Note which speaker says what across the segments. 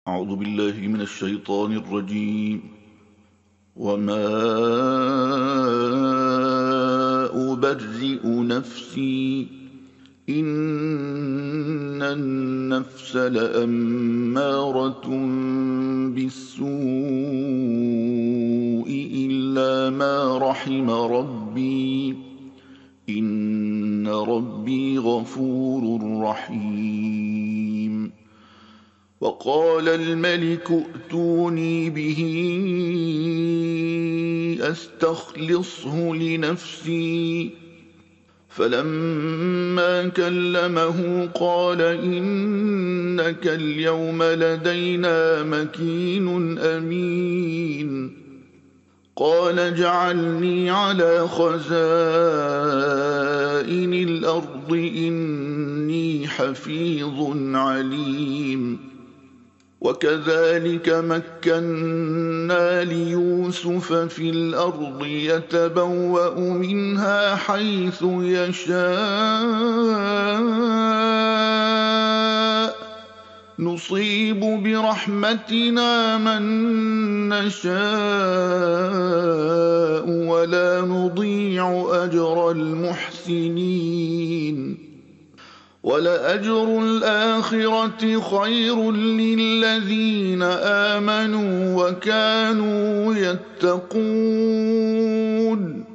Speaker 1: أعوذ بالله من الشيطان الرجيم. وما أبرئ نفسي إن النفس لأمارة بالسوء إلا ما رحم ربي إن ربي غفور رحيم. وقال الملك ائتوني به أستخلصه لنفسي فلما كلمه قال إنك اليوم لدينا مكين أمين. قال اجعلني على خزائن الأرض إني حفيظ عليم. وكذلك مكنا ليوسف في الأرض يتبوأ منها حيث يشاء نصيب برحمتنا من نشاء ولا نضيع أجر المحسنين. ولأجر الآخرة خير للذين آمنوا وكانوا يتقون.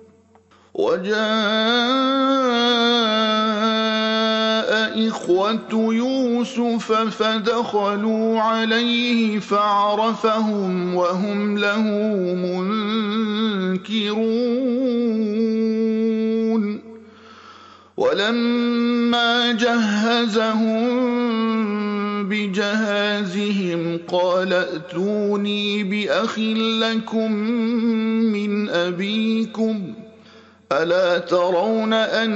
Speaker 1: وجاء إخوة يوسف فدخلوا عليه فعرفهم وهم له منكرون. ولما جهزهم بجهازهم قال ائتوني بأخ لكم من أبيكم ألا ترون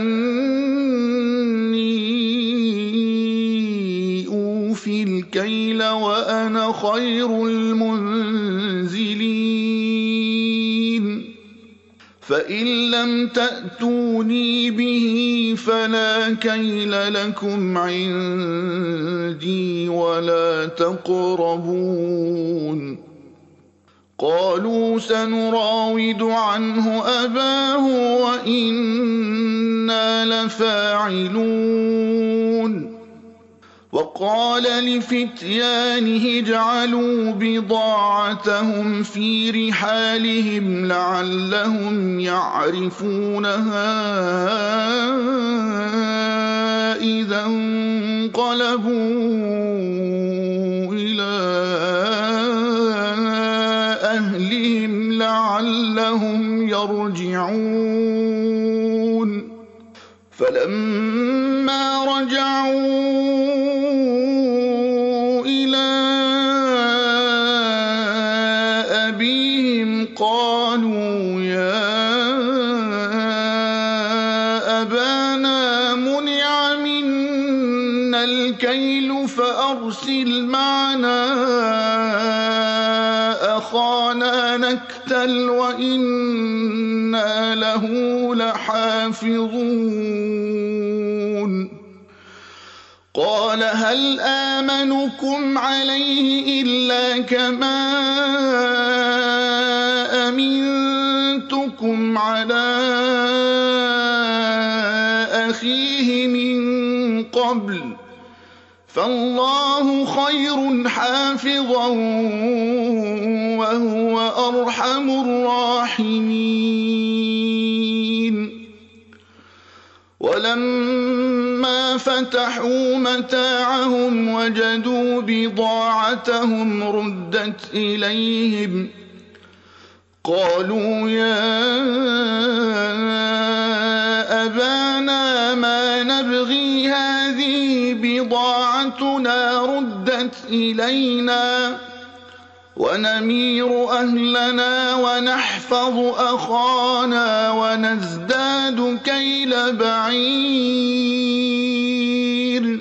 Speaker 1: أني أوفي الكيل وأنا خير المنزلين. فإن لم تأتوني به فلا كيل لكم عندي ولا تقربون. قالوا سنراود عنه أباه وإنا لفاعلون. وقال لفتيانه اجعلوا بضاعتهم في رحالهم لعلهم يعرفونها إذا انقلبوا إلى أهلهم لعلهم يرجعون. فلما رجعوا قالوا يا أبانا منع منا الكيل فأرسل معنا أخانا نكتل وإنا له لحافظون. قال هل آمنكم عليه إلا كما أمنتكم على أخيه من قبل فالله خير حافظا وهو أرحم الراحمين. ولما فتحوا متاعهم وجدوا بضاعتهم ردت إليهم قالوا يا أبانا ما نبغي هذه بضاعتنا ردت إلينا ونمير أهلنا ونحفظ أخانا ونزداد كيل بعير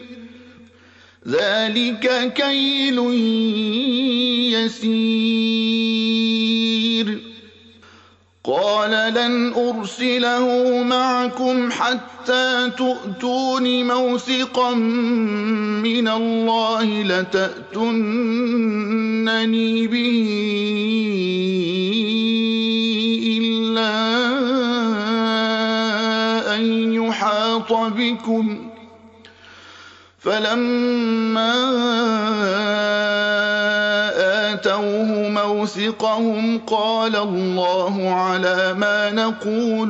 Speaker 1: ذلك كيل يسير. قال لن أرسله معكم حتى تؤتون موثقا من الله لتأتونني به إلا أن يحاط بكم. فلما آتوه موثقهم قال الله على ما نقول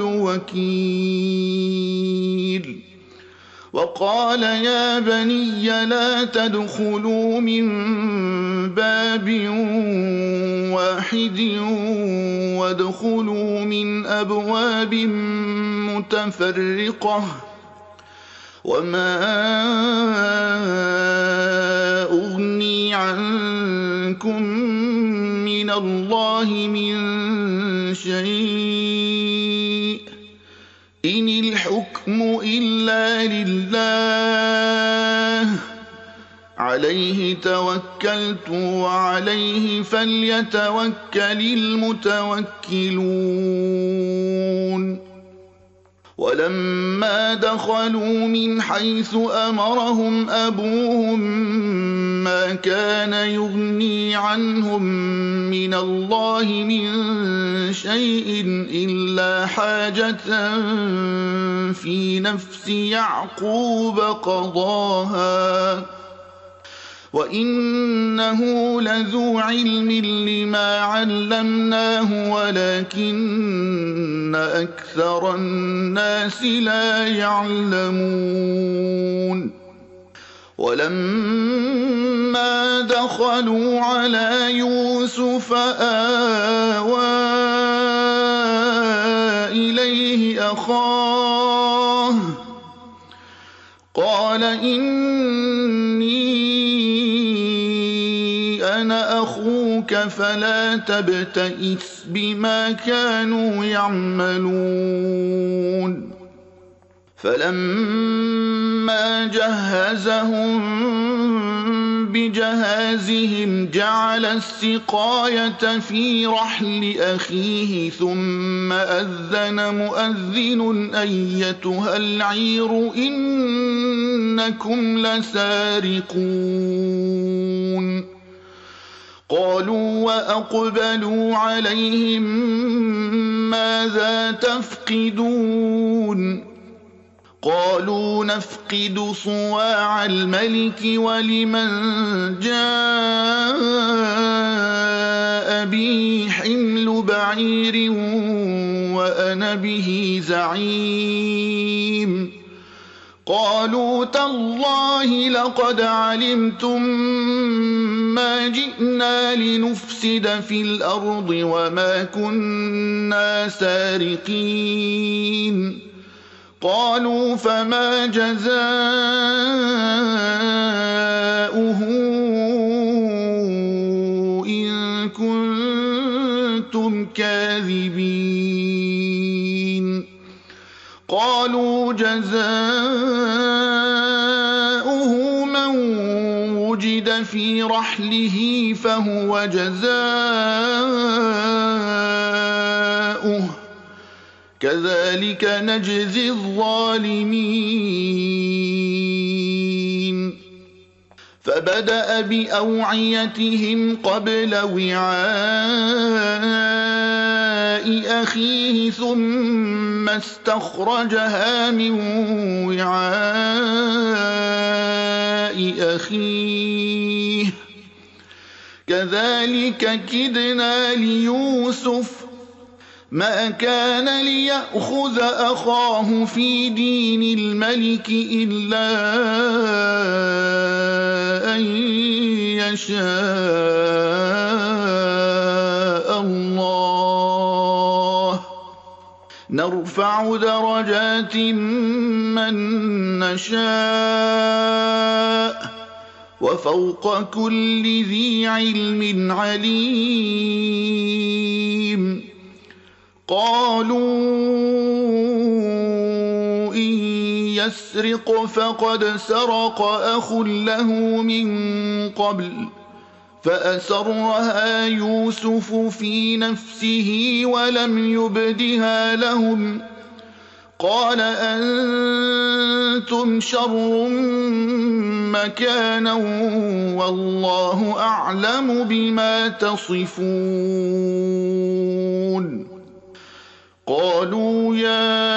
Speaker 1: وكيل. وقال يا بني لا تدخلوا من باب واحد وادخلوا من أبواب متفرقة وما أغني عنكم من الله من شيء إن الحكم إلا لله عليه توكلت وعليه فليتوكل المتوكلون. ولما دخلوا من حيث أمرهم أبوهم ما كان يغني عنهم من الله من شيء إلا حاجة في نفس يعقوب قضاها وإنه لذو علم لما علمناه ولكن أكثر الناس لا يعلمون. ولما دخلوا على يوسف آوى إليه أخاه قال إني أنا أخوك فلا تبتئس بما كانوا يعملون. فلما جهزهم بجهازهم جعل السقاية في رحل أخيه ثم أذن مؤذن أيتها العير إنكم لسارقون. قالوا وأقبلوا عليهم ماذا تفقدون قالوا نفقد صواع الملك ولمن جاء به حمل بعير وأنا به زعيم. قالوا تالله لقد علمتم ما جئنا لنفسد في الأرض وما كنا سارقين. قالوا فما جزاؤه إن كنتم كاذبين. قالوا جزاؤه من وجد في رحله فهو جزاؤه كذلك نجزي الظالمين. فبدأ بأوعيتهم قبل وعاء أخيه ثم استخرجها من وعاء أخيه كذلك كدنا ليوسف ما كان ليأخذ أخاه في دين الملك إلا أن يشاء الله نرفع درجات من نشاء وفوق كل ذي علم عليم. قالوا إن يسرق فقد سرق أخ له من قبل فأسرها يوسف في نفسه ولم يبدها لهم قال أنتم شر مكانا والله أعلم بما تصفون قالوا يا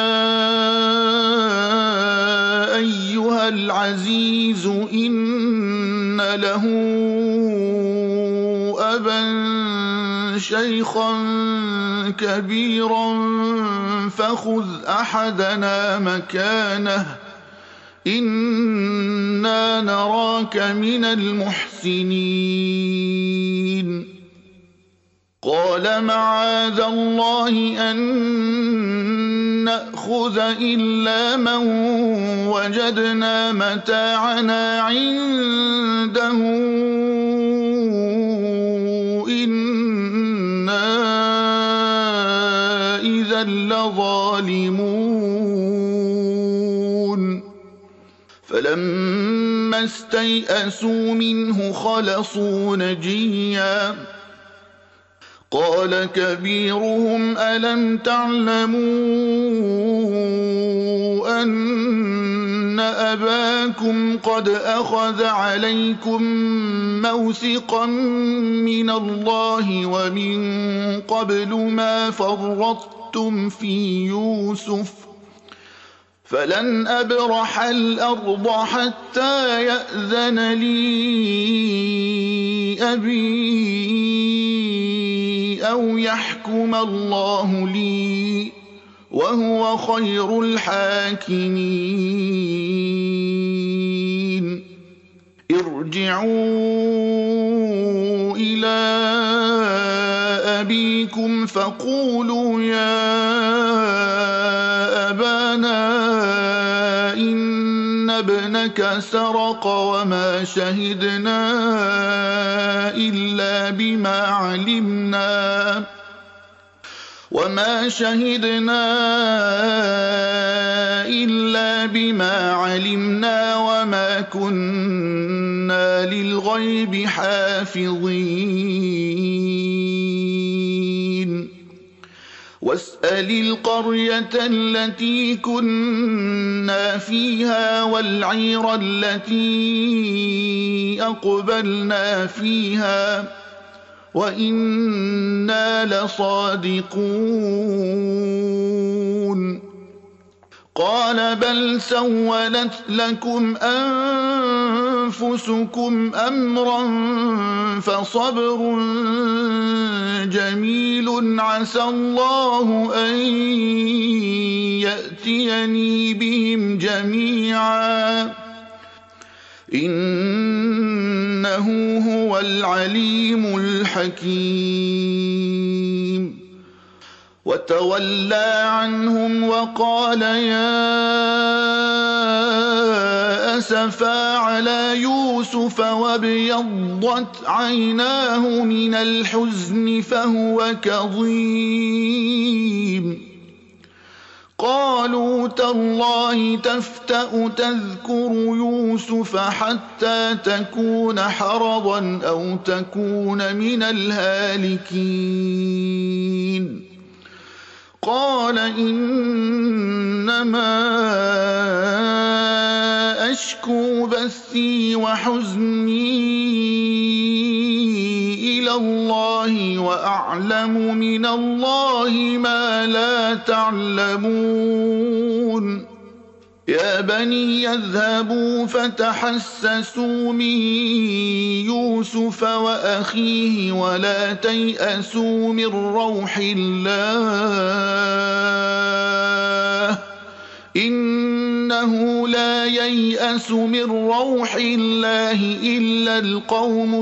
Speaker 1: أيها العزيز إن له أبا شيخا كبيرا فخذ أحدنا مكانه إنا نراك من المحسنين قال معاذ الله أن نأخذ إلا من وجدنا متاعنا عنده إنا إذا لظالمون فلما استيئسوا منه خلصوا نجيا قال كبيرهم ألم تعلموا أن أباكم قد أخذ عليكم موثقا من الله ومن قبل ما فرطتم في يوسف فلن أبرح الأرض حتى يأذن لي أبي أو يحكم الله لي وهو خير الحاكمين ارجعوا إلى أبيكم فقولوا يا أبانا إن ابنك سرق وما شهدنا إلا بما علمنا وما كنا للغيب حافظين واسأل القرية التي كنا فيها والعير التي أقبلنا فيها وإنا لصادقون قال بل سولت لكم أنفسكم أمرا فصبر جميل عسى الله أن يأتيني بهم جميعا إنه هو العليم الحكيم وتولى عنهم وقال يا أسفا على يوسف وابيضت عيناه من الحزن فهو كظيم قالوا تالله تفتأ تذكر يوسف حتى تكون حرضا أو تكون من الهالكين قال إنما أشكو بثي وحزني إلى الله وأعلم من الله ما لا تعلمون يا بني يذهبوا فتحسسوا من يوسف وأخيه ولا تيأسوا من روح الله إنه لا ييأس من روح الله إلا القوم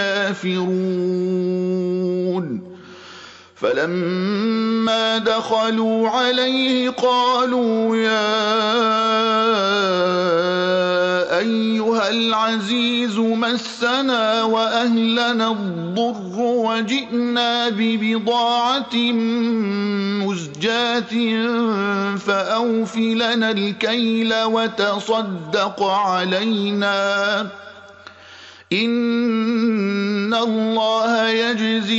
Speaker 1: الكافرون فلما دخلوا عليه قالوا يا أيها العزيز مسنا وأهلنا الضر وجئنا ببضاعة مزجاة فأوف لنا الكيل وتصدق علينا إن إِنَّ اللَّهَ يَجْزِي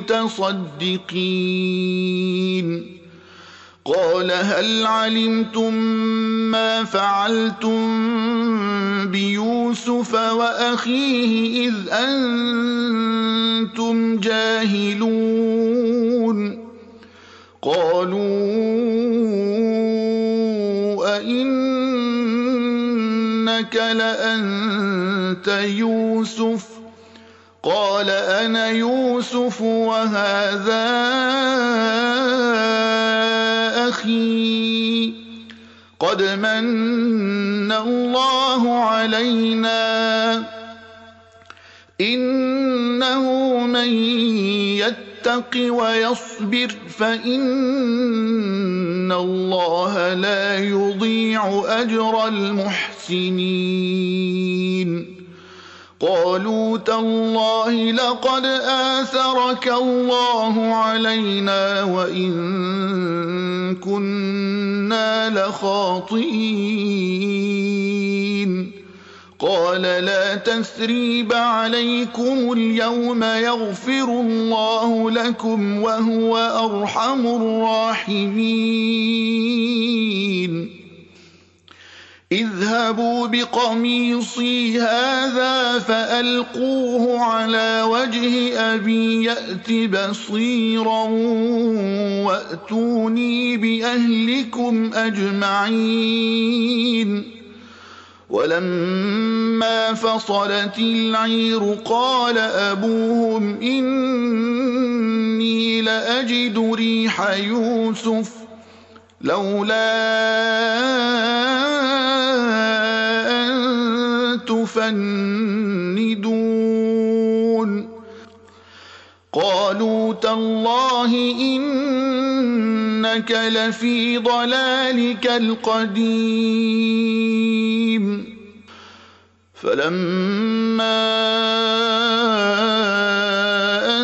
Speaker 1: الْمُتَصَدِّقِينَ قَالَ هَلْ عَلِمْتُم مَّا فَعَلْتُم بِيُوسُفَ وَأَخِيهِ إِذْ أَنتُمْ جَاهِلُونَ قَالُوا أَإِنَّكَ لَأَنتَ يُوسُفُ قَالَ أَنَا يُوسُفُ وَهَٰذَا أَخِي قَدْ مَنَّ اللَّهُ عَلَيْنَا إِنَّهُ مَن يَتَّقِ وَيَصْبِرْ فَإِنَّ اللَّهَ لَا يُضِيعُ أَجْرَ الْمُحْسِنِينَ قَالُوا تَاللَّهِ لَقَدْ آثَرَكَ اللَّهُ عَلَيْنَا وَإِن كُنَّا لَخَاطِئِينَ قَالَ لا تثريب عليكم اليوم يغفر الله لكم وهو أرحم الراحمين اذهبوا بقميصي هذا فألقوه على وجه أبي يأت بصيرا وأتوني بأهلكم أجمعين ولما فصلت العير قال أبوهم إني لأجد ريح يوسف لولا أن تفندون قالوا تالله إنك لفي ضلالك القديم فلما أن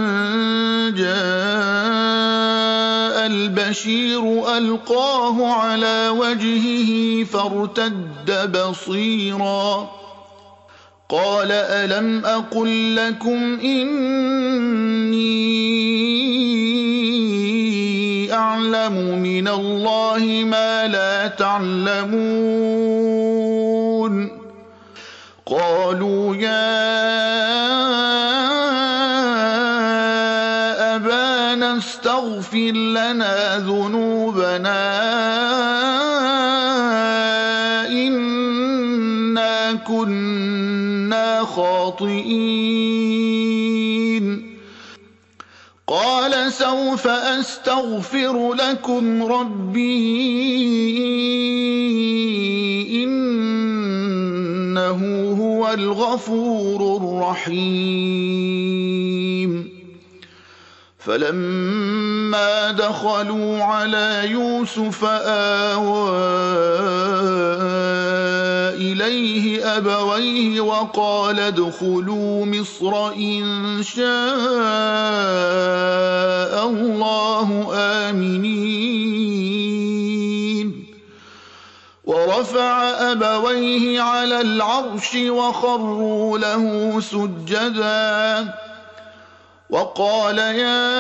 Speaker 1: جاء البشير ألقاه على وجهه فارتد بصيرا قال ألم أقل لكم إني أعلم من الله ما لا تعلمون قالوا يا أبانا استغفر لنا ذنوبنا إنا كنا خاطئين قال سوف أستغفر لكم ربي إنه هو الغفور الرحيم فلما دخلوا على يوسف آوى إليه أبويه وقال ادخلوا مصر إن شاء الله آمنين ورفع أبويه على العرش وخروا له سجدا وقال يا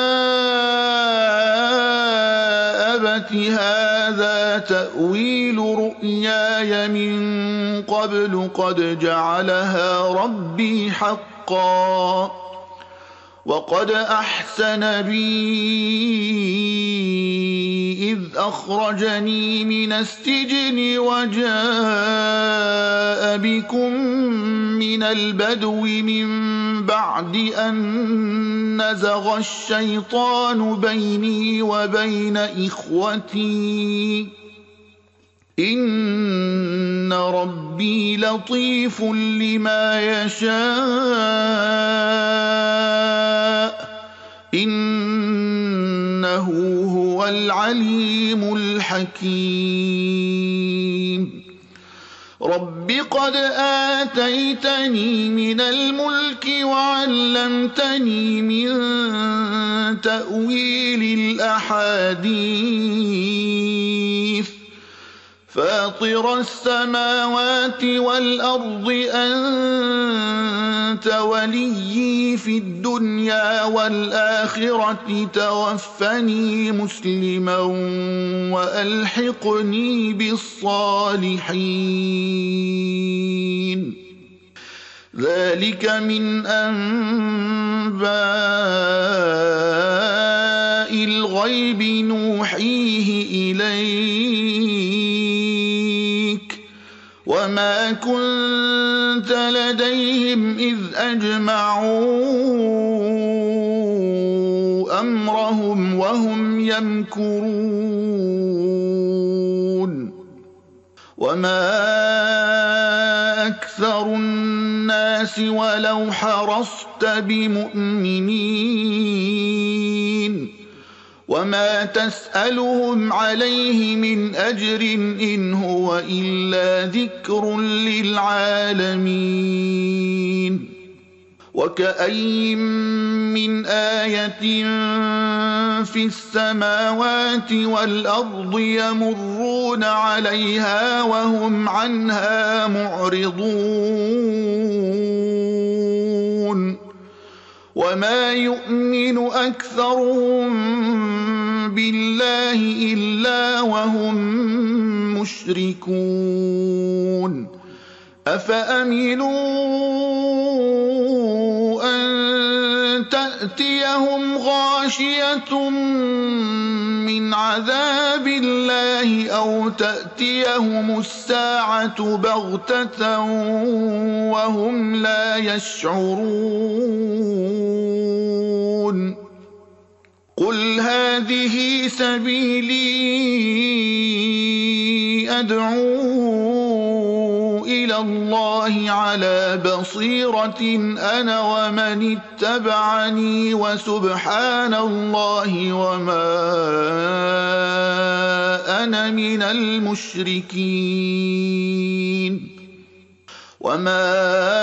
Speaker 1: أبت هذا تأويل رؤياي من قبل قد جعلها ربي حقا وقد أحسن بي إذ أخرجني من السجن وجاء بكم من البدو من بعد أن نزغ الشيطان بيني وبين إخوتي إن ربي لطيف لما يشاء إنه هو العليم الحكيم رب قد آتيتني من الملك وعلمتني من تأويل الأحاديث فاطر السماوات والأرض أنت وليي في الدنيا والآخرة توفني مسلما وألحقني بالصالحين ذلك من أنباء الغيب نوحيه إليك وما كنت لديهم إذ أجمعوا أمرهم وهم يمكرون وما أكثر الناس ولو حرصت بمؤمنين وما تسألهم عليه من أجر إن هو إلا ذكر للعالمين وكأين من آية في السماوات والأرض يمرون عليها وهم عنها معرضون وما يؤمن أكثرهم بالله إلا وهم مشركون أفأمنوا أن تأتيهم غاشية من عذاب الله أو تأتيهم الساعة بغتة وهم لا يشعرون قل هذه سبيلي أدعو إلى الله على بصيرة أنا ومن اتبعني وسبحان الله وما أنا من المشركين وما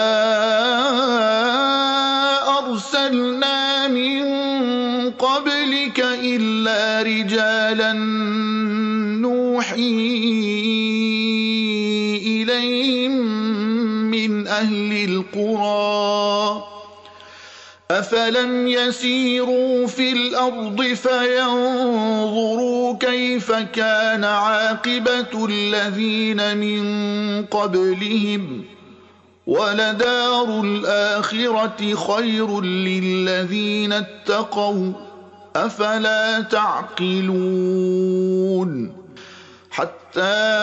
Speaker 1: أرسلنا من قبلك إلا رجالا نوحي إليهم من أهل القرى أفلم يسيروا في الأرض فينظروا كيف كان عاقبة الذين من قبلهم ولدار الآخرة خير للذين اتقوا أفلا تعقلون حتى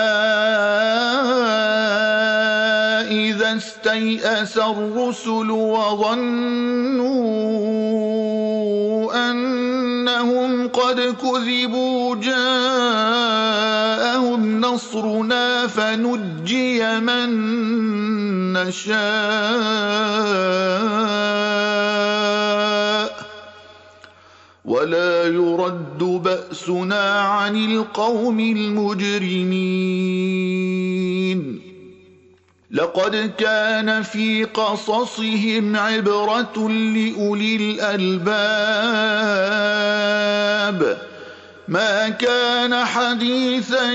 Speaker 1: إذا استيأس الرسل وظنوا أنهم قد كذبوا جاءهم نصرنا فنجي من نشاء ولا يرد بأسنا عن القوم المجرمين لقد كان في قصصهم عبرة لأولي الألباب ما كان حديثا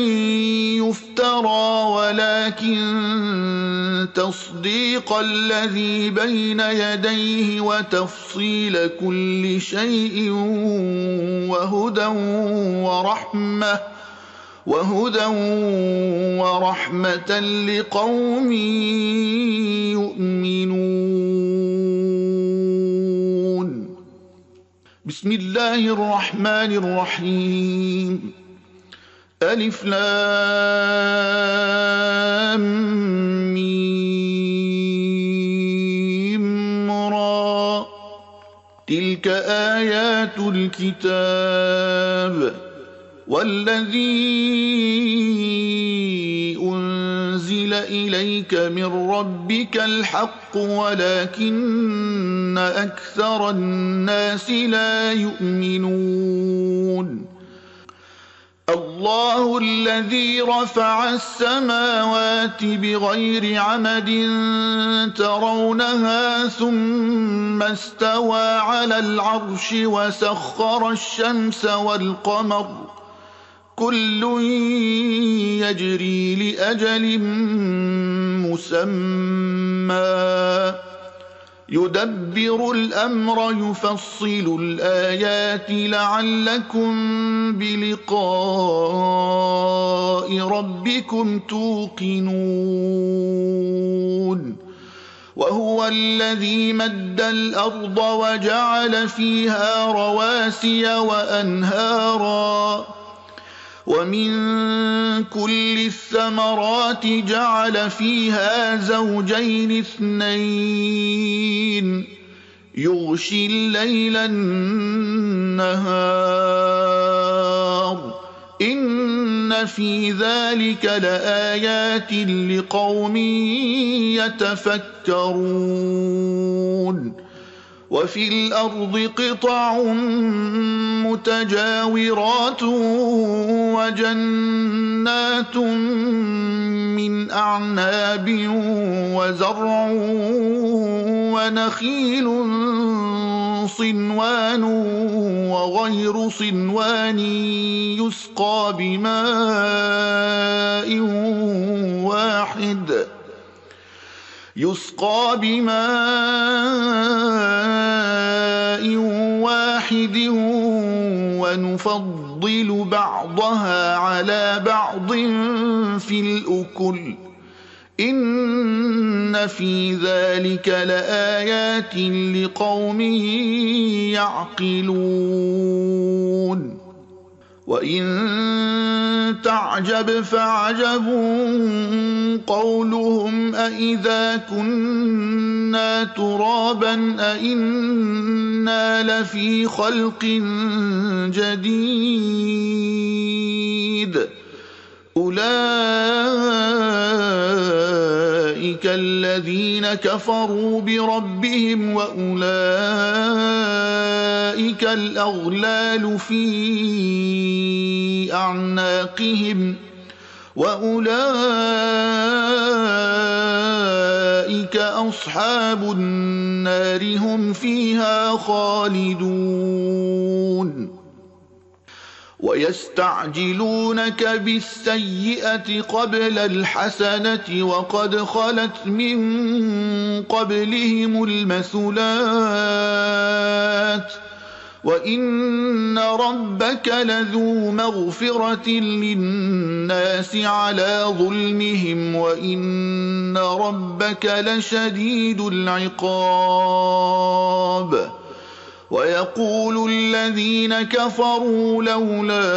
Speaker 1: يفترى ولكن تصديق الذي بين يديه وتفصيل كل شيء وهدى ورحمة لقوم يؤمنون بسم الله الرحمن الرحيم ألف لام ميم را تلك آيات الكتاب والذي أنزل إليك من ربك الحق ولكن أكثر الناس لا يؤمنون الله الذي رفع السماوات بغير عمد ترونها ثم استوى على العرش وسخر الشمس والقمر كل يجري لأجل مسمى يدبر الأمر يفصل الآيات لعلكم بلقاء ربكم توقنون وهو الذي مد الأرض وجعل فيها رواسي وأنهارا ومن كل الثمرات جعل فيها زوجين اثنين يغشي الليل النهار إن في ذلك لآيات لقوم يتفكرون وفي الأرض قطع متجاورات وجنات من أعناب وزرع ونخيل صنوان وغير صنوان يسقى بماء واحد ونفضل بعضها على بعض في الأكل إن في ذلك لآيات لقوم يعقلون وإن تعجب فعجب قولهم أإذا كنا ترابا أإنا لفي خلق جديد أولئك الذين كفروا بربهم وأولئك الأغلال في أعناقهم وأولئك أصحاب النار هم فيها خالدون ويستعجلونك بالسيئة قبل الحسنة وقد خلت من قبلهم المثلات وإن ربك لذو مغفرة للناس على ظلمهم وإن ربك لشديد العقاب ويقول الذين كفروا لولا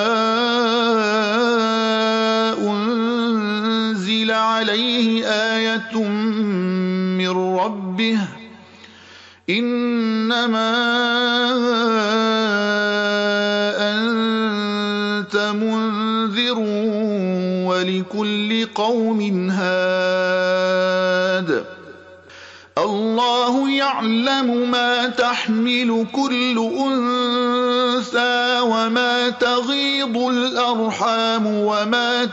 Speaker 1: أنزل عليه آية من ربه إنما أنت منذر ولكل قوم هاد الله يعلم ما تحمل كل أنثى وما تغيض الأرحام وما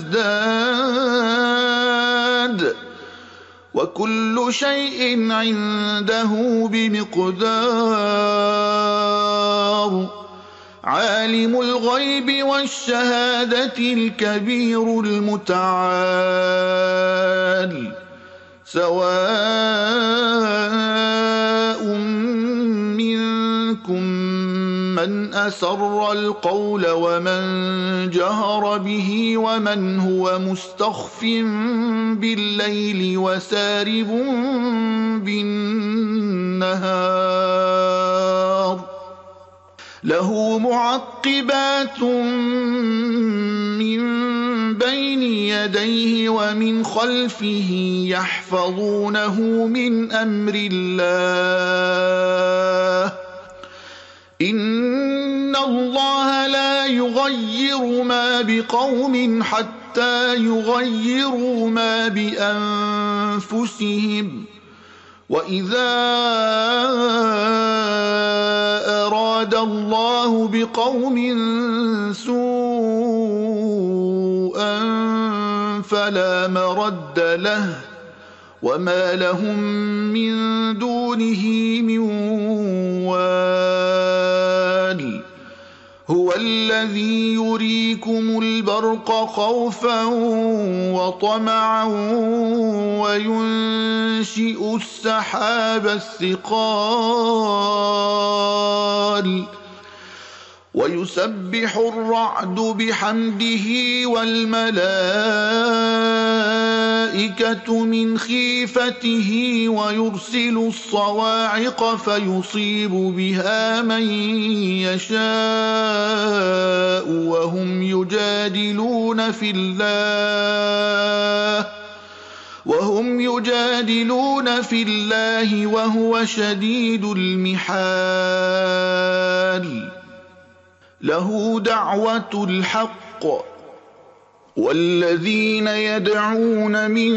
Speaker 1: تزداد وكل شيء عنده بمقدار عالم الغيب والشهادة الكبير المتعال سواء منكم من أسر القول ومن جهر به ومن هو مستخف بالليل وسارب بالنهار له معقبات من بين يديه ومن خلفه يحفظونه من أمر الله إن الله لا يغير ما بقوم حتى يغيروا ما بأنفسهم وإذا أراد الله بقوم سوءا فلا مرد له وما لهم من دونه من وال هو هو الذي يريكم البرق خوفا وطمعا وينشئ السحاب الثقال ويسبح الرعد بحمده والملائكة من خيفته ويرسل الصواعق فيصيب بها من يشاء وهم يجادلون في الله وهو شديد المحال له دعوة الحق والذين يدعون من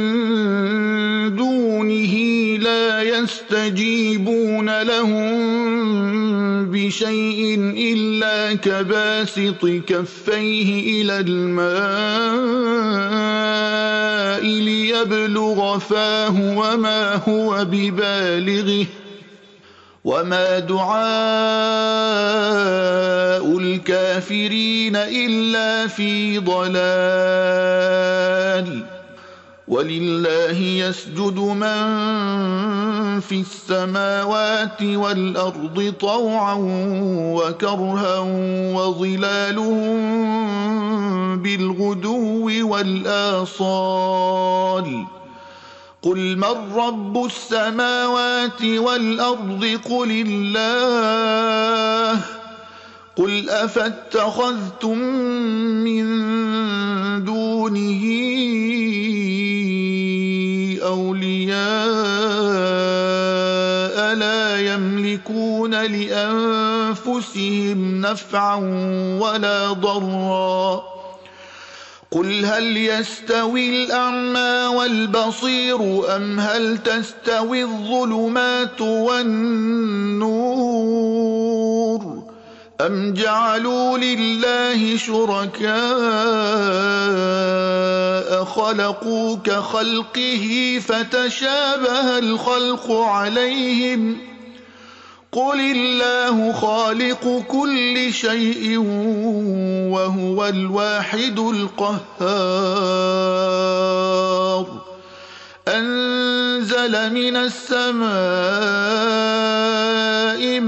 Speaker 1: دونه لا يستجيبون لهم بشيء إلا كباسط كفيه إلى الماء ليبلغ فاه وما هو ببالغه وما دعاء الكافرين إلا في ضلال ولله يسجد من في السماوات والأرض طوعا وكرها وظلالهم بالغدو والآصال قل من رب السماوات والأرض قل الله قل أفاتخذتم من دونه أولياء لا يملكون لأنفسهم نفعا ولا ضرا قل هل يستوي الأعمى والبصير أم هل تستوي الظلمات والنور أم جعلوا لله شركاء خلقوا كخلقه فتشابه الخلق عليهم قل الله خالق كل شيء وهو الواحد القهار أنزل من السماء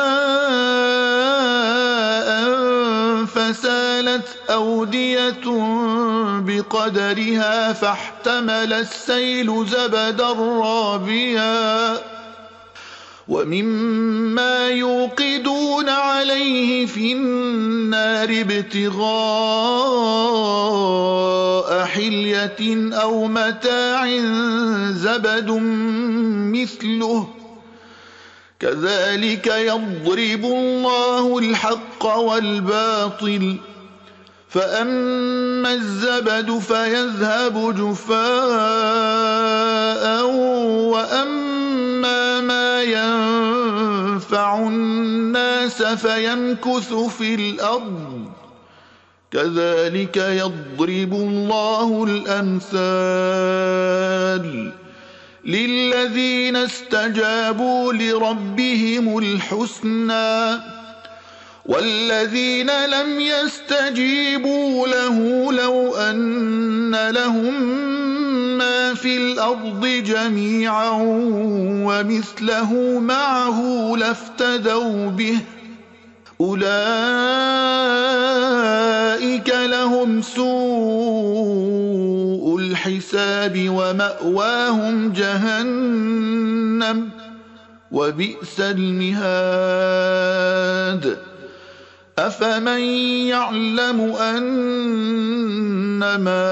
Speaker 1: ماء فسالت أودية بقدرها فاحتمل السيل زبدا رابيا ومما يوقدون عليه في النار ابتغاء حلية أو متاع زبد مثله كذلك يضرب الله الحق والباطل فأما الزبد فيذهب جفاء وأما ما ينفع الناس فيمكث في الأرض كذلك يضرب الله الأمثال للذين استجابوا لربهم الحسنى والذين لم يستجيبوا له لو أن لهم ما في الأرض جميعا ومثله معه لافتدوا به أولئك لهم سوء الحساب ومأواهم جهنم وبئس المهاد أفمن يعلم أنما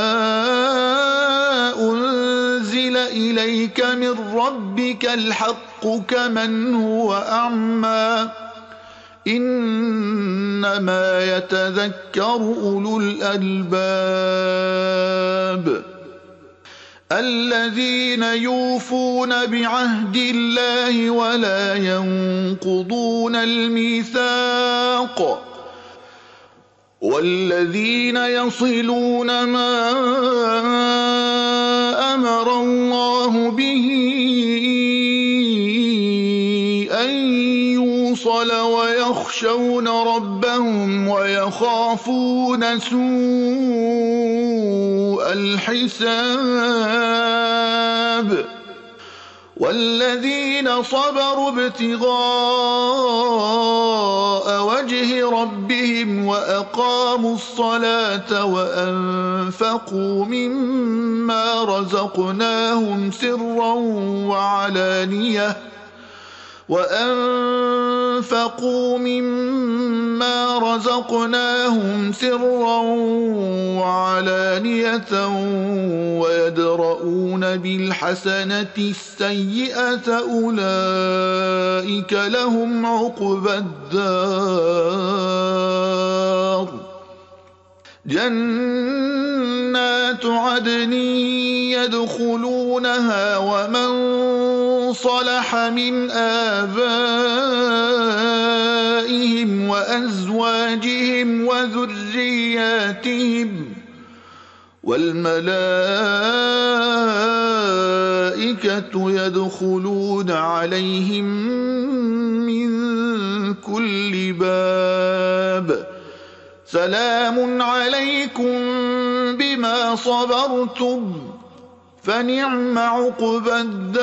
Speaker 1: أنزل إليك من ربك الحق كمن هو أعمى إنما يتذكر أولو الألباب الذين يوفون بعهد الله ولا ينقضون الميثاق والذين يصلون ما أمر الله به أن يُوصَلَ وَيَخْشَوْنَ رَبَّهُمْ وَيَخَافُونَ سُوءَ الْحِسَابِ وَالَّذِينَ صَبَرُوا ابْتِغَاءَ وَجْهِ رَبِّهِمْ وَأَقَامُوا الصَّلَاةَ وَأَنفَقُوا مِمَّا رَزَقْنَاهُمْ سِرًّا وَعَلَانِيَةً وَيَدْرَءُونَ بِالْحَسَنَةِ السَّيِّئَةَ أُولَئِكَ لَهُمْ عُقْبَى الدَّارِ جَنَّاتُ عَدْنٍ يَدْخُلُونَهَا وَمَن صَلَحَ مِنْ آبَائِهِمْ وَأَزْوَاجِهِمْ وَذُرِّيَّاتِهِمْ وَالْمَلَائِكَةُ يَدْخُلُونَ عَلَيْهِمْ مِنْ كُلِّ بَابٍ سَلَامٌ عَلَيْكُمْ بِمَا صَبَرْتُمْ فَنِعْمَ عُقْبَى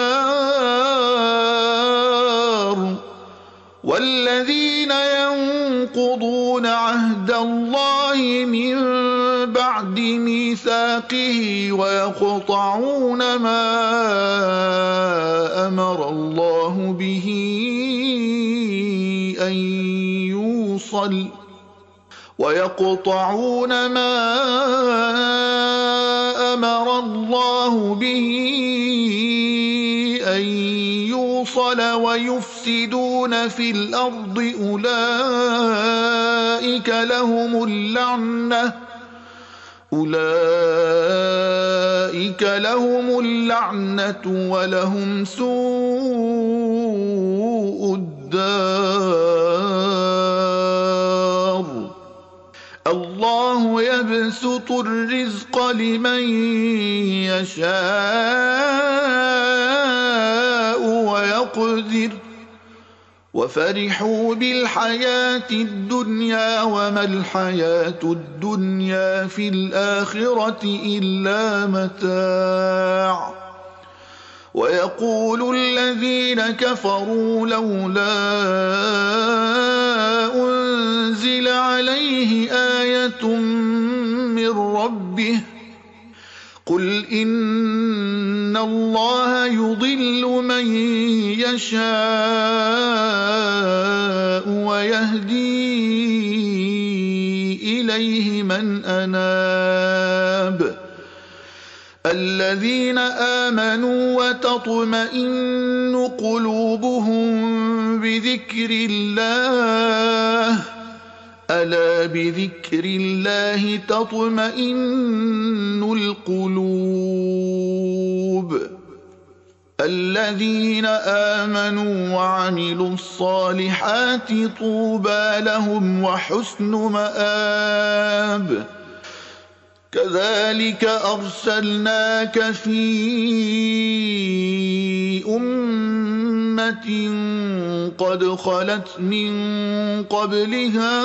Speaker 1: الدَّارِ وَالَّذِينَ يَنقُضُونَ عَهْدَ اللَّهِ مِن بَعْدِ مِيثَاقِهِ وَيَقْطَعُونَ مَا أَمَرَ اللَّهُ بِهِ أَن يُوصَلَ وَيُفْسِدُونَ فِي الْأَرْضِ أُولَئِكَ لَهُمُ اللَّعْنَةُ وَلَهُمْ سُوءُ الدَّارِ اللَّهُ يَبْسُطُ الرِّزْقَ لِمَن يَشَاءُ وَيَقْدِرُ وَفَرِحُوا بِالْحَيَاةِ الدُّنْيَا وَمَا الْحَيَاةُ الدُّنْيَا فِي الْآخِرَةِ إِلَّا مَتَاعٌ وَيَقُولُ الَّذِينَ كَفَرُوا لَوْلَا أُنزِلَ عَلَيْهِ آيَةٌ مِّن رَّبِّهِ قُلْ إِنَّ اللَّهَ يُضِلُّ مَن يَشَاءُ وَيَهْدِي إِلَيْهِ مَنْ أَنَابَ الَّذِينَ آمَنُوا وَتَطْمَئِنُّ قُلُوبُهُم بِذِكْرِ اللَّهِ أَلَا بِذِكْرِ اللَّهِ تَطْمَئِنُّ الْقُلُوبُ الَّذِينَ آمَنُوا وَعَمِلُوا الصَّالِحَاتِ طُوبَىٰ لَهُمْ وَحُسْنُ مَآبٍ كَذَٰلِكَ أَرْسَلْنَاكَ فِي أُمَّةٍ قَدْ خَلَتْ مِن قَبْلِهَا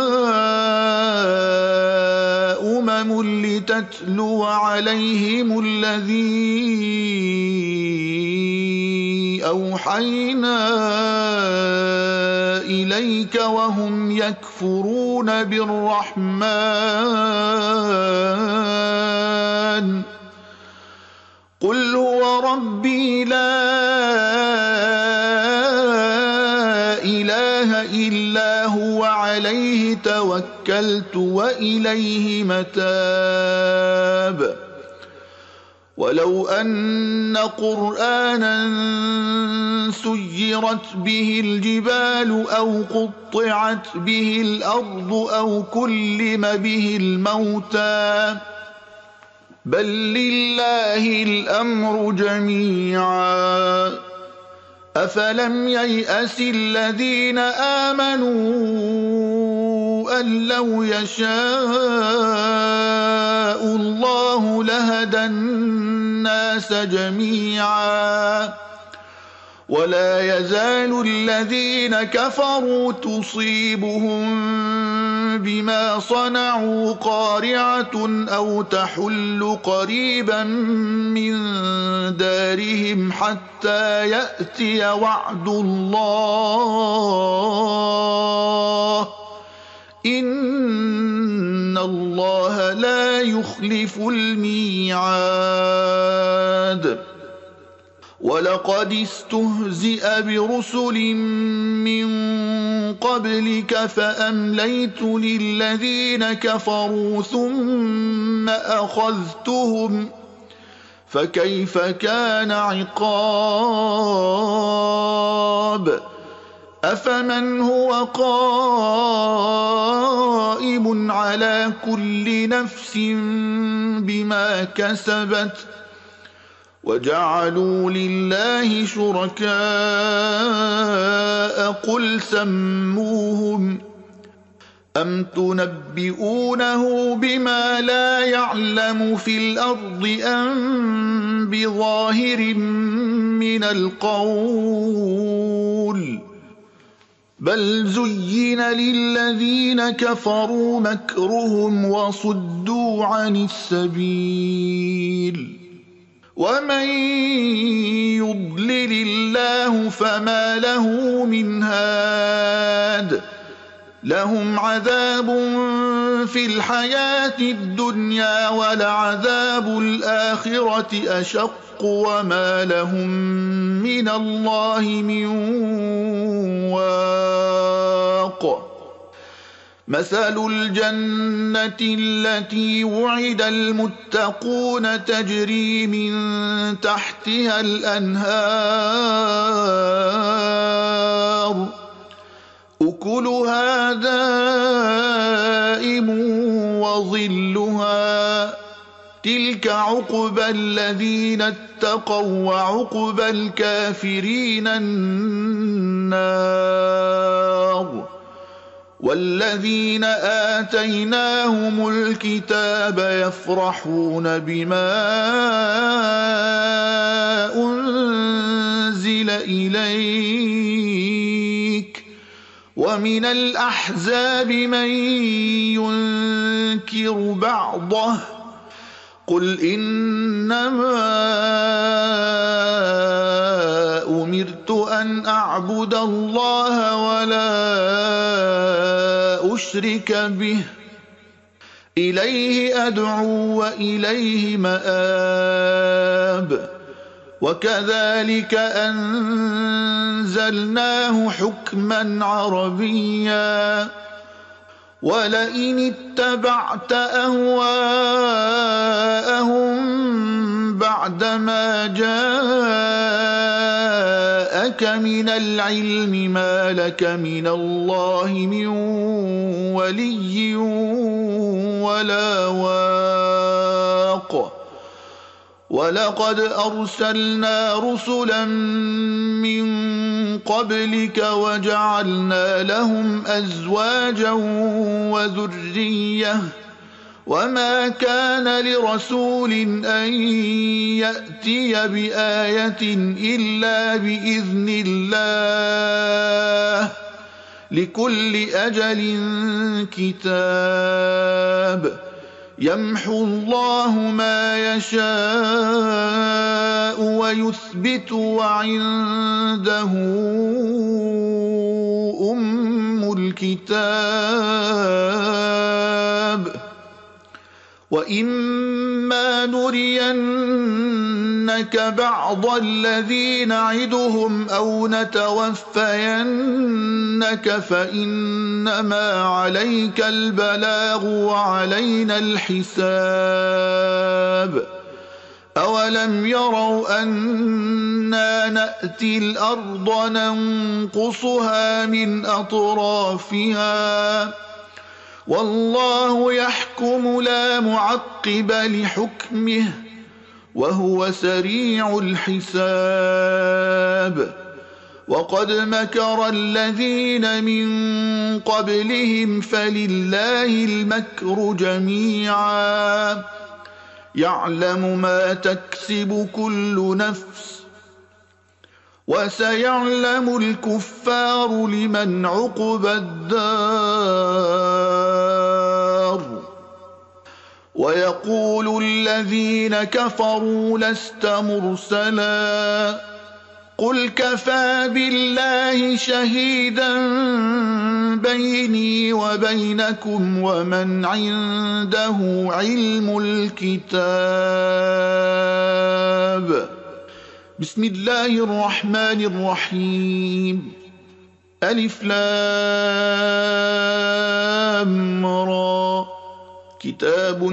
Speaker 1: لِتَتْلُوَ عَلَيْهِمُ الَّذِي أَوْحَيْنَا إِلَيْكَ وَهُمْ يَكْفُرُونَ بِالرَّحْمَٰنِ قُلْ هُوَ رَبِّي لَا إِلَٰهَ إِلَّا هُوَ عَلَيْهِ تَوَكَّلْتُ وَإِلَيْهِ مَتَابِ وَلَوْ أَنَّ قُرْآنًا سُيِّرَتْ بِهِ الْجِبَالُ أَوْ قُطِّعَتْ بِهِ الْأَرْضُ أَوْ كُلِّمَ بِهِ الْمَوْتَىٰ بَل لِّلَّهِ الْأَمْرُ جَمِيعًا أَفَلَمْ يَيْأَسِ الَّذِينَ آمَنُوا أَن لَّوْ يَشَاءُ اللَّهُ لَهَدَى النَّاسَ جَمِيعًا ولا يزال الذين كفروا تصيبهم بما صنعوا قارعة أو تحل قريبا من دارهم حتى يأتي وعد الله إن الله لا يخلف الميعاد ولقد استهزئ برسل من قبلك فأمليت للذين كفروا ثم أخذتهم فكيف كان عقاب أفمن هو قائم على كل نفس بما كسبت وجعلوا لله شركاء قل سموهم أم تنبئونه بما لا يعلم في الأرض أم بظاهر من القول بل زين للذين كفروا مكرهم وصدوا عن السبيل ومن يضلل الله فما له من هاد لهم عذاب في الحياة الدنيا ولعذاب الآخرة أشق وما لهم من الله من واق مثل الجنة التي وعد المتقون تجري من تحتها الأنهار أكلها دائم وظلها تلك عقبى الذين اتقوا وعقبى الكافرين النار والذين آتيناهم الكتاب يفرحون بما أنزل إليك ومن الأحزاب من ينكر بعضه قل إنما أمرت أن أعبد الله ولا أشرك به إليه أدعو وإليه مآب وكذلك أنزلناه حكما عربيا ولئن اتبعت أهواءهم بعدما جاءك من العلم ما لك من الله من ولي ولا واق ولقد أرسلنا رسلا من قبلك وجعلنا لهم أزواجا وذرية وما كان لرسول أن يأتي بآية إلا بإذن الله لكل أجل كتاب يمحو الله ما يشاء ويثبت وعنده أم الكتاب وإما نرينك بعض الذي نعدهم أو نتوفينك فإنما عليك البلاغ وعلينا الحساب أولم يروا أنا نأتي الأرض ننقصها من أطرافها والله يحكم لا معقب لحكمه وهو سريع الحساب وقد مكر الذين من قبلهم فلله المكر جميعا يعلم ما تكسب كل نفس وسيعلم الكفار لمن عقبى الدار ويقول الذين كفروا لست مرسلا قل كفى بالله شهيدا بيني وبينكم ومن عنده علم الكتاب. بسم الله الرحمن الرحيم. ألف لام را كتاب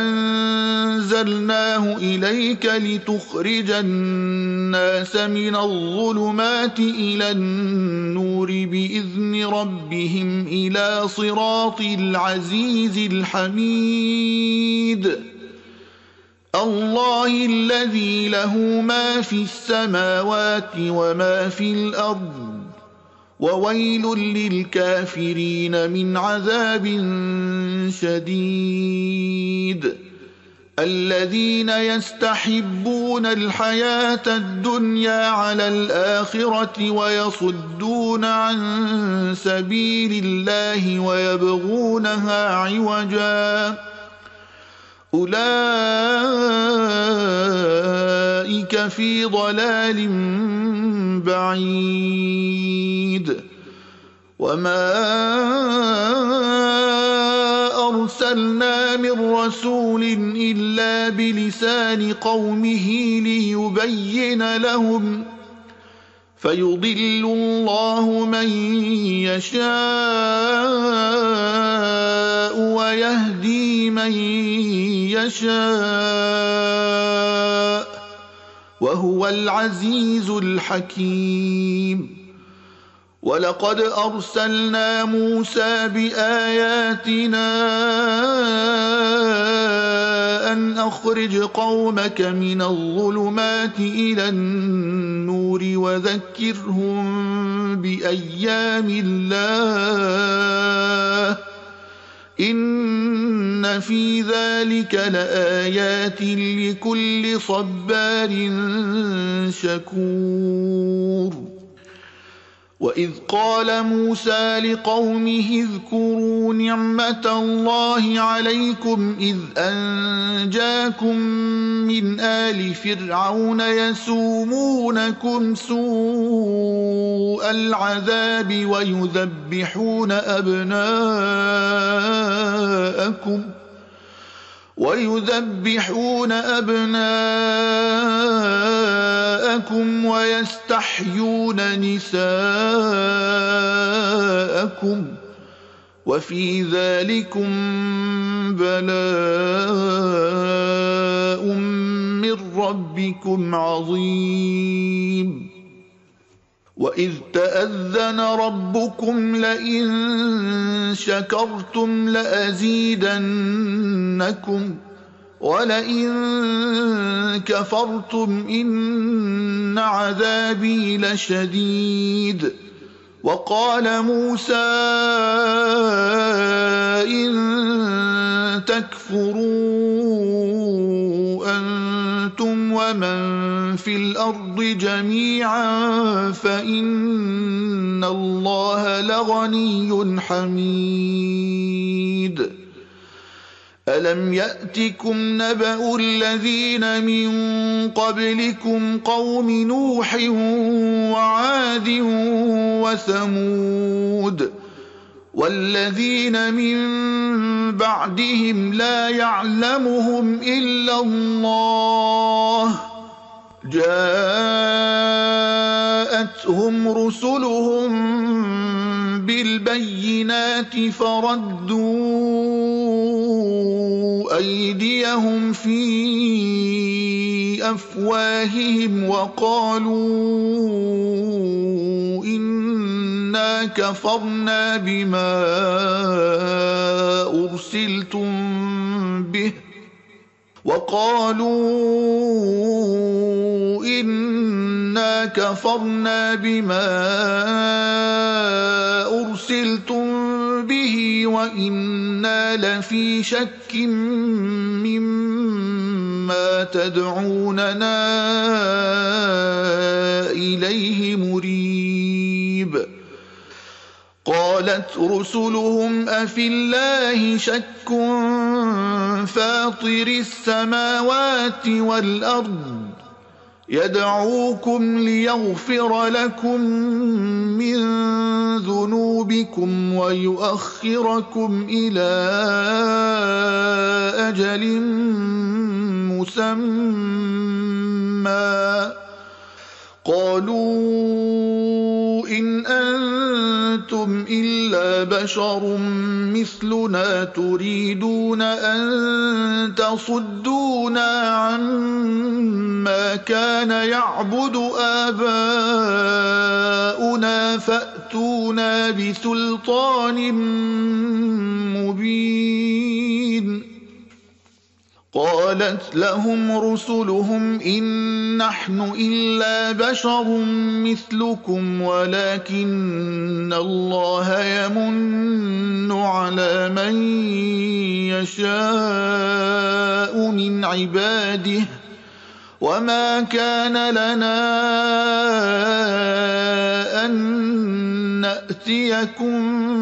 Speaker 1: أنزلناه إليك لتخرج الناس من الظلمات إلى النور بإذن ربهم إلى صراط العزيز الحميد الله الذي له ما في السماوات وما في الأرض وويل للكافرين من عذاب شديد الذين يستحبون الحياة الدنيا على الآخرة ويصدون عن سبيل الله ويبغونها عوجا أولئك في ضلال بعيد وما أرسلنا من رسول إلا بلسان قومه ليبين لهم فيضل الله من يشاء ويهدي من يشاء وهو العزيز الحكيم. ولقد أرسلنا موسى بآياتنا أن أخرج قومك من الظلمات إلى النور وذكرهم بأيام الله إن في ذلك لآيات لكل صبار شكور. وإذ قال موسى لقومه اذكروا نعمة الله عليكم إذ أنجاكم من آل فرعون يسومونكم سوء العذاب ويذبحون أبناءكم ويستحيون نساءكم وفي ذلكم بلاء من ربكم عظيم. وإذ تأذن ربكم لئن شكرتم لأزيدنكم ولئن كفرتم إن عذابي لشديد. وقال موسى إن تكفروا أنتم ومن في الأرض جميعا فإن الله لغني حميد. ألم يأتكم نبأ الذين من قبلكم قوم نوح وعاد وثمود والذين من بعدهم لا يعلمهم إلا الله جاءتهم رسلهم بالبينات فردوا أيديهم في أفواههم وقالوا إنا كفرنا بما أرسلتم به وإنا لفي شك ما تدعوننا إليه مريب. قالت رسلهم أفي الله شك فاطر السماوات والأرض يدعوكم ليغفر لكم من ذنوبكم ويؤخركم إلى أجل مسمى. قالوا إن أنتم إلا بشر مثلنا تريدون أن تصدونا عما كان يعبد آباؤنا فأتونا بسلطان مبين. قالت لهم رسلهم إن نحن إلا بشر مثلكم ولكن الله يمن على من يشاء من عباده وما كان لنا أن نأتيكم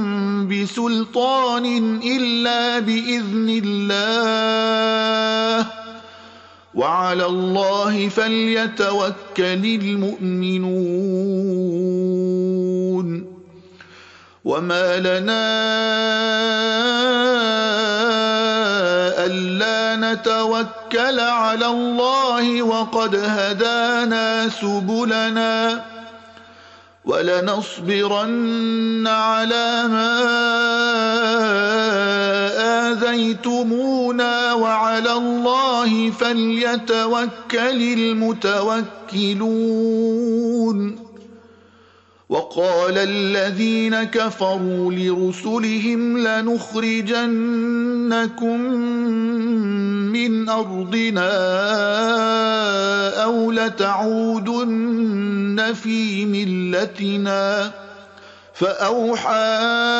Speaker 1: بسلطان إلا بإذن الله وعلى الله فليتوكل المؤمنون. وما لنا ألا نتوكل على الله وقد هدانا سبلنا ولنصبرن على ما آذيتمونا وعلى الله فليتوكل المتوكلون. وقال الذين كفروا لرسلهم لنخرجنكم من أرضنا أو لتعودن في ملتنا فأوحى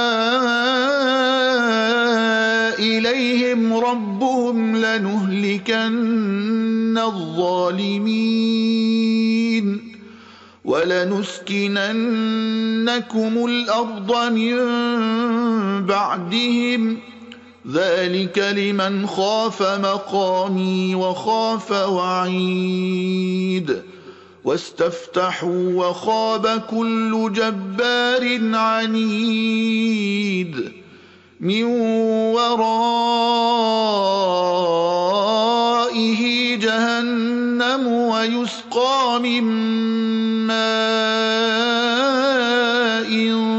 Speaker 1: إليهم ربهم لنهلكن الظالمين ولنسكننكم الأرض من بعدهم ذلك لمن خاف مقامي وخاف وعيد. واستفتحوا وخاب كل جبار عنيد من ورائه جهنم ويسقى من ماء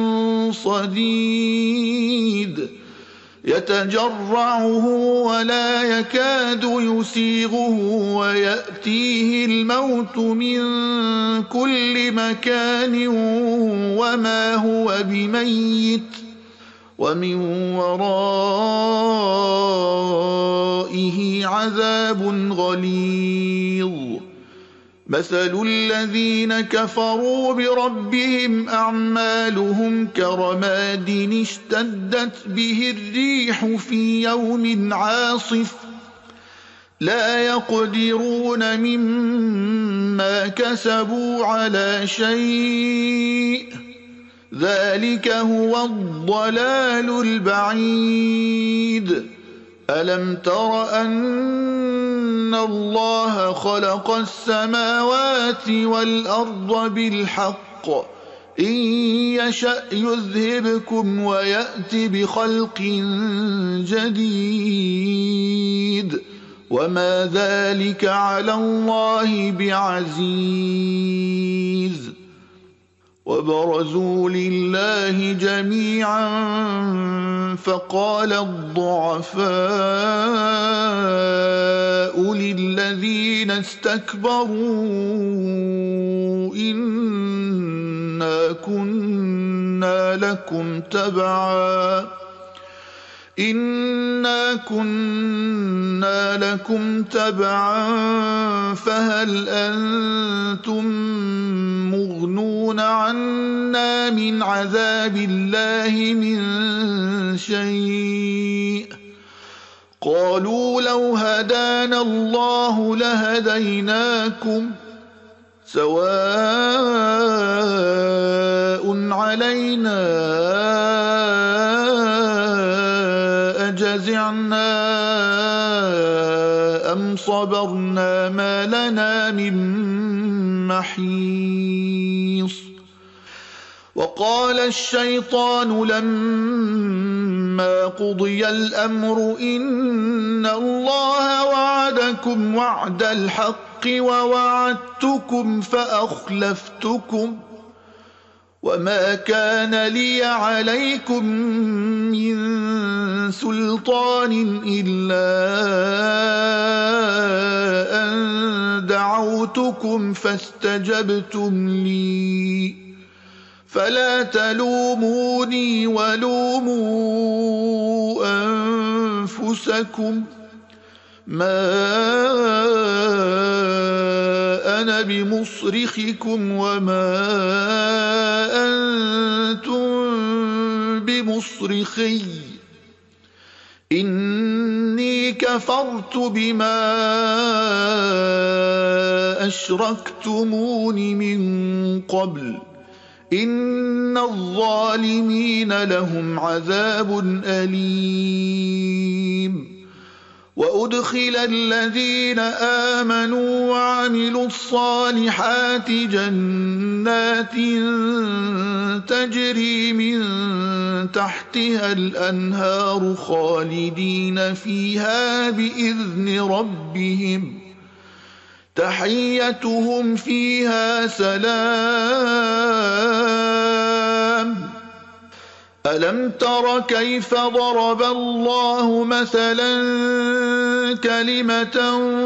Speaker 1: صديد يتجرعه ولا يكاد يسيغه ويأتيه الموت من كل مكان وما هو بميت ومن ورائه عذاب غليظ. مثل الذين كفروا بربهم أعمالهم كرماد اشتدت به الريح في يوم عاصف لا يقدرون مما كسبوا على شيء ذلك هو الضلال البعيد. ألم تر أن الله خلق السماوات والأرض بالحق إن يشأ يذهبكم ويأت بخلق جديد وما ذلك على الله بعزيز. وبرزوا لله جميعا فقال الضعفاء للذين استكبروا إنا كنا لكم تبعا فهل أنتم مغنون عنا من عذاب الله من شيء قالوا لو هدانا الله لهديناكم سواء علينا أجزعنا أم صبرنا ما لنا من محيص وقال الشيطان لما قضي الأمر إن الله وعدكم وعد الحق ووعدتكم فأخلفتكم وما كان لي عليكم من سلطان إلا أن دعوتكم فاستجبتم لي فلا تلوموني ولوموا أنفسكم ما أنا بمصرخكم وما أنتم بمصرخي إني كفرت بما أشركتمون من قبل إن الظالمين لهم عذاب أليم وأدخل الذين آمنوا وعملوا الصالحات جنات تجري من تحتها الأنهار خالدين فيها بإذن ربهم تحيتهم فيها سلام ألم تر كيف ضرب الله مثلا كلمة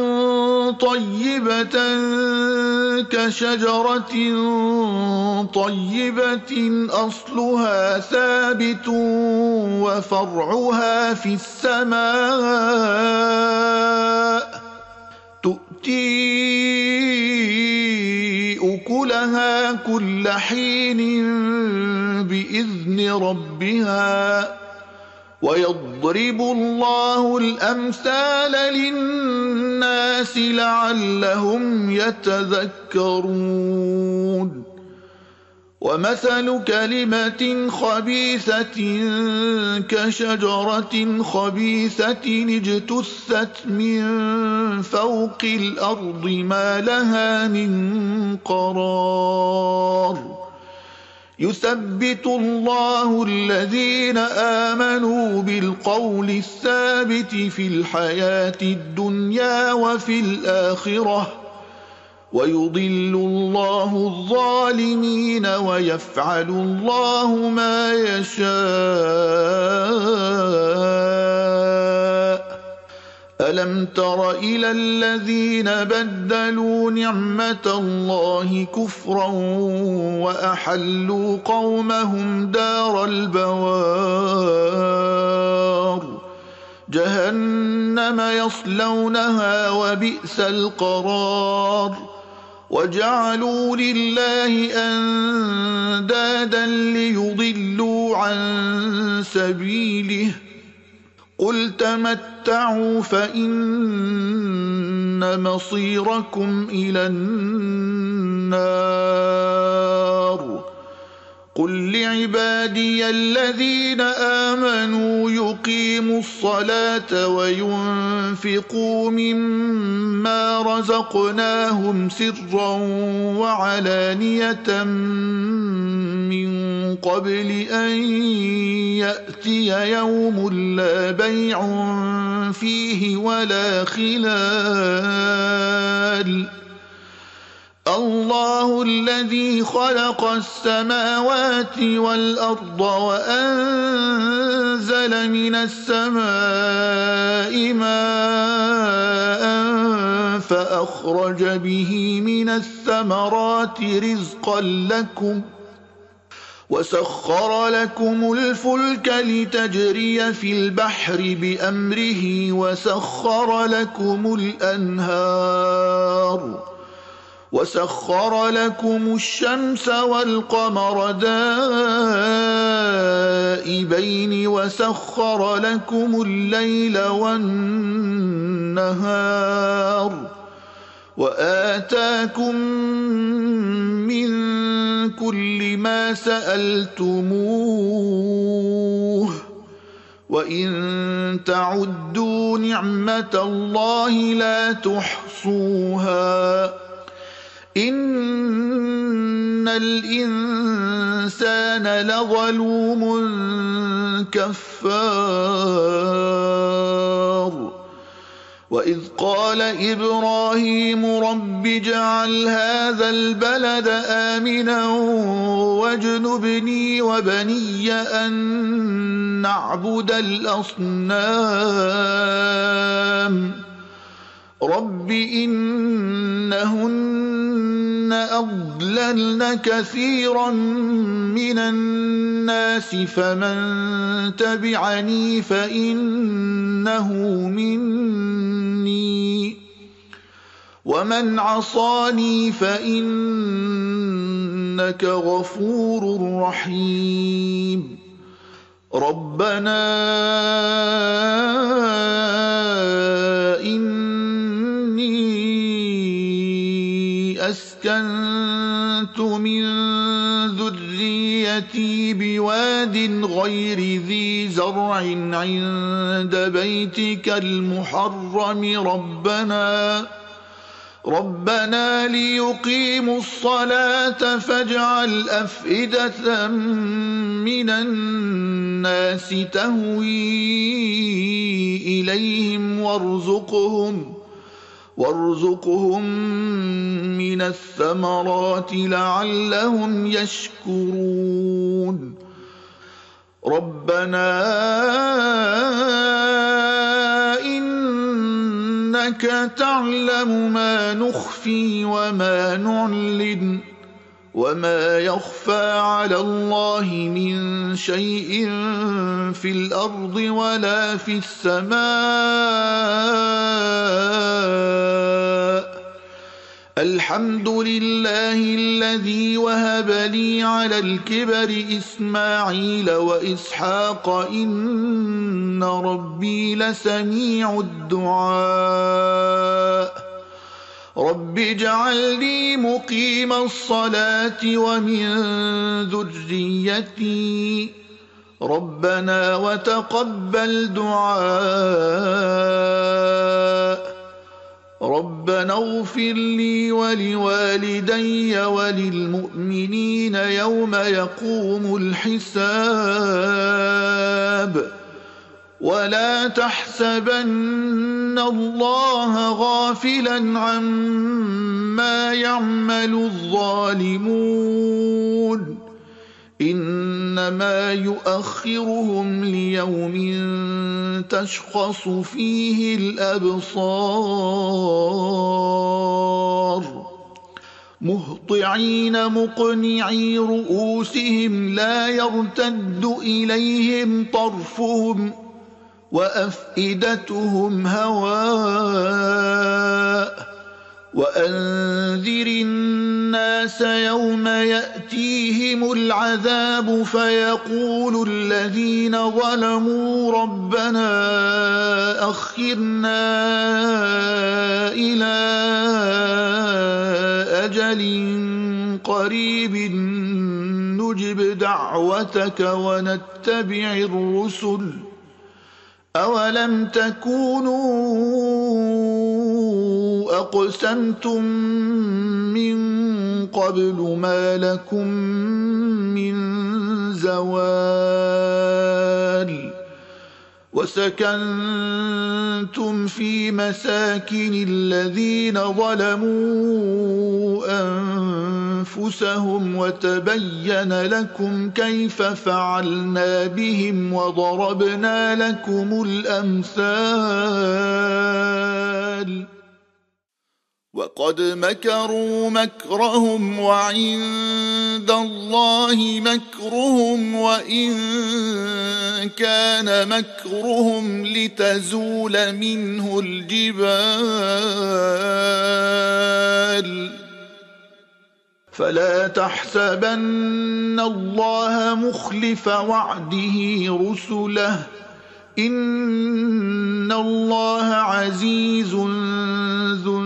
Speaker 1: طيبة كشجرة طيبة أصلها ثابت وفرعها في السماء تؤتي أكلها كل حين بإذن ربها ويضرب الله الأمثال للناس لعلهم يتذكرون ومثل كلمة خبيثة كشجرة خبيثة اجتثت من فوق الأرض ما لها من قرار يثبت الله الذين آمنوا بالقول الثابت في الحياة الدنيا وفي الآخرة ويضل الله الظالمين ويفعل الله ما يشاء ألم تر إلى الذين بدلوا نعمة الله كفرا وأحلوا قومهم دار البوار جهنم يصلونها وبئس القرار وجعلوا لله أندادا ليضلوا عن سبيله قل تمتعوا فإن مصيركم إلى النار قل لعبادي الذين آمنوا يقيموا الصلاة وينفقوا مما رزقناهم سرا وعلانية من قبل أن يأتي يوم لا بيع فيه ولا خلال الله الذي خلق السماوات والأرض وأنزل من السماء ماء فأخرج به من الثمرات رزقا لكم وسخر لكم الفلك لتجري في البحر بأمره وسخر لكم الأنهار وسخر لكم الشمس والقمر دائبين متشابهين وسخر لكم الليل والنهار وآتاكم من كل ما سألتموه وإن تعدوا نعمة الله لا تحصوها إن الإنسان لظلوم كفار وإذ قال إبراهيم رب اجعل هذا البلد آمنا واجنبني وبني أن نعبد الأصنام رب إنهن أضللن كثيرا من الناس فمن تبعني فإنه مني ومن عصاني فإنك غفور رحيم ربنا إني أسكنت من ذريتي بواد غير ذي زرع عند بيتك المحرم ربنا ليقيموا الصلاة فاجعل أفئدة من الناس تهوي إليهم وارزقهم من الثمرات لعلهم يشكرون ربنا إنك تعلم ما نخفي وما نعلن وما يخفى على الله من شيء في الأرض ولا في السماء الحمد لله الذي وهب لي على الكبر إسماعيل وإسحاق إن ربي لسميع الدعاء رب اجعلني مقيم الصلاة ومن ذريتي ربنا وتقبل دعاء ربنا اغفر لي ولوالدي وللمؤمنين يوم يقوم الحساب ولا تحسبن الله غافلا عما يعمل الظالمون إنما يؤخرهم ليوم تشخص فيه الأبصار مهطعين مقنعي رؤوسهم لا يرتد إليهم طرفهم وأفئدتهم هواء وأنذر الناس يوم يأتيهم العذاب فيقول الذين ظلموا ربنا أخرنا إلى أجل قريب نجب دعوتك ونتبع الرسل أولم تكونوا أقسمتم من قبل ما لكم من زوال وسكنتم في مساكن الذين ظلموا أنفسهم وتبين لكم كيف فعلنا بهم وضربنا لكم الأمثال وقد مكروا مكرهم وعند الله مكرهم وإن كان مكرهم لتزول منه الجبال فلا تحسبن الله مخلف وعده رسله إن الله عزيز ذو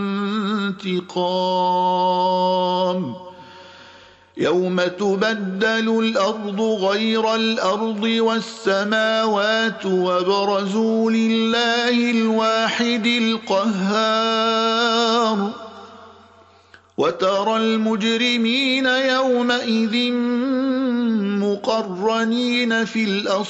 Speaker 1: انتقام يوم تبدل الأرض غير الأرض والسماوات وبرزوا لله الواحد القهار وترى المجرمين يومئذ مقرنين في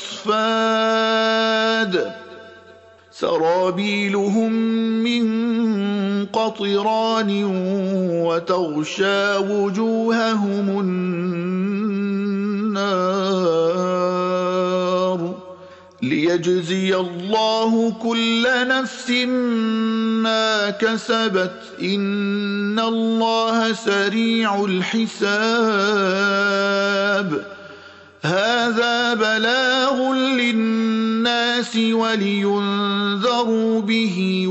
Speaker 1: الأصفاد سرابيلهم من قطران وتغشى وجوههم النار ليجزي الله كل نفس ما كسبت إن الله سريع الحساب هذا بلاغ للناس ولينذروا به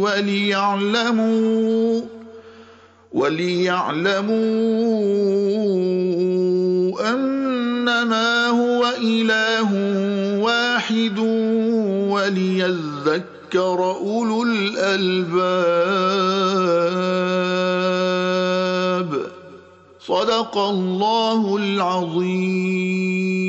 Speaker 1: وليعلموا أنما هو إله واحد وليذكر أولو الألباب صدق الله العظيم.